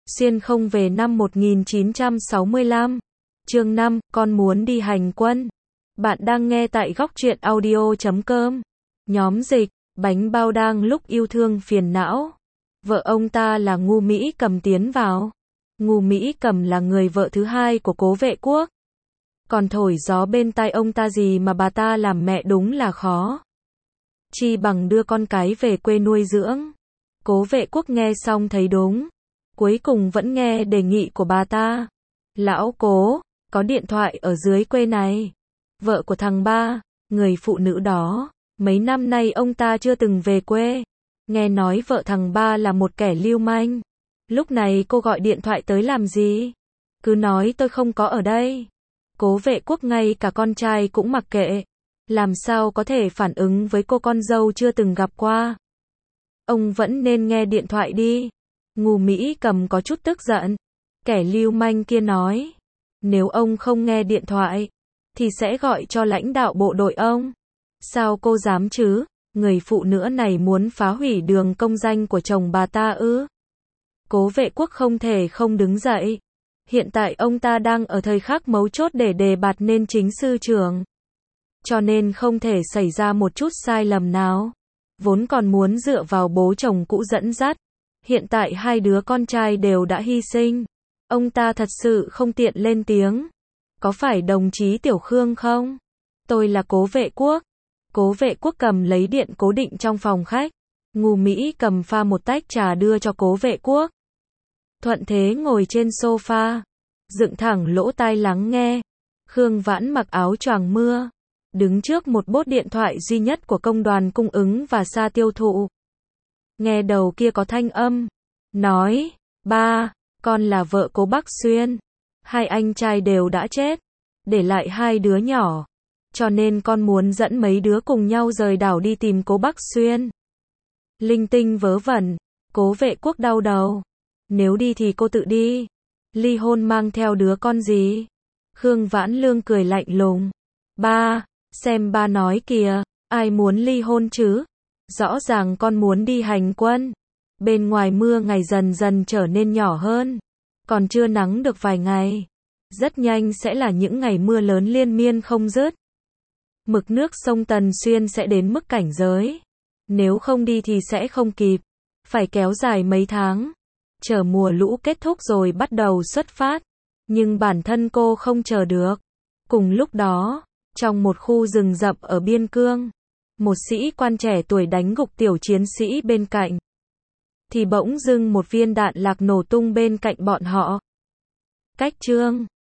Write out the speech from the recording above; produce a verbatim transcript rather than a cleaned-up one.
Xuyên không về năm một nghìn chín trăm sáu mươi lăm. Chương năm, con muốn đi hành quân. Bạn đang nghe tại góc truyện audio chấm com. Nhóm dịch, bánh bao đang lúc yêu thương phiền não. Vợ ông ta là Ngu Mỹ Cầm tiến vào. Ngu Mỹ Cầm là người vợ thứ hai của Cố Vệ Quốc. Còn thổi gió bên tai ông ta gì mà bà ta làm mẹ đúng là khó. Chi bằng đưa con cái về quê nuôi dưỡng. Cố Vệ Quốc nghe xong thấy đúng. Cuối cùng vẫn nghe đề nghị của bà ta. Lão Cố, có điện thoại ở dưới quê này. Vợ của thằng ba, người phụ nữ đó, mấy năm nay ông ta chưa từng về quê. Nghe nói vợ thằng ba là một kẻ lưu manh. Lúc này cô gọi điện thoại tới làm gì? Cứ nói tôi không có ở đây. Cố Vệ Quốc ngay cả con trai cũng mặc kệ. Làm sao có thể phản ứng với cô con dâu chưa từng gặp qua? Ông vẫn nên nghe điện thoại đi. Ngu Mỹ Cầm có chút tức giận. Kẻ lưu manh kia nói, nếu ông không nghe điện thoại, thì sẽ gọi cho lãnh đạo bộ đội ông. Sao cô dám chứ? Người phụ nữ này muốn phá hủy đường công danh của chồng bà ta ư? Cố Vệ Quốc không thể không đứng dậy. Hiện tại ông ta đang ở thời khắc mấu chốt để đề bạt nên chính sư trưởng. Cho nên không thể xảy ra một chút sai lầm nào. Vốn còn muốn dựa vào bố chồng cũ dẫn dắt. Hiện tại hai đứa con trai đều đã hy sinh. Ông ta thật sự không tiện lên tiếng. Có phải đồng chí Tiểu Khương không? Tôi là Cố Vệ Quốc. Cố Vệ Quốc cầm lấy điện cố định trong phòng khách. Ngu Mỹ cầm pha một tách trà đưa cho Cố Vệ Quốc. Thuận thế ngồi trên sofa, dựng thẳng lỗ tai lắng nghe. Khương Vãn mặc áo choàng mưa, đứng trước một bốt điện thoại duy nhất của công đoàn cung ứng và xa tiêu thụ. Nghe đầu kia có thanh âm, nói, ba, con là vợ Cố Bắc Xuyên. Hai anh trai đều đã chết, để lại hai đứa nhỏ. Cho nên con muốn dẫn mấy đứa cùng nhau rời đảo đi tìm Cố Bắc Xuyên. Linh tinh vớ vẩn, Cố Vệ Quốc đau đầu. Nếu đi thì cô tự đi. Ly hôn mang theo đứa con gì? Khương Vãn Lương cười lạnh lùng. Ba, xem ba nói kìa, ai muốn ly hôn chứ? Rõ ràng con muốn đi hành quân. Bên ngoài mưa ngày dần dần trở nên nhỏ hơn. Còn chưa nắng được vài ngày. Rất nhanh sẽ là những ngày mưa lớn liên miên không dứt. Mực nước sông Tần Xuyên sẽ đến mức cảnh giới. Nếu không đi thì sẽ không kịp. Phải kéo dài mấy tháng. Chờ mùa lũ kết thúc rồi bắt đầu xuất phát. Nhưng bản thân cô không chờ được. Cùng lúc đó, trong một khu rừng rậm ở biên cương, một sĩ quan trẻ tuổi đánh gục tiểu chiến sĩ bên cạnh. Thì bỗng dưng một viên đạn lạc nổ tung bên cạnh bọn họ. Cách chương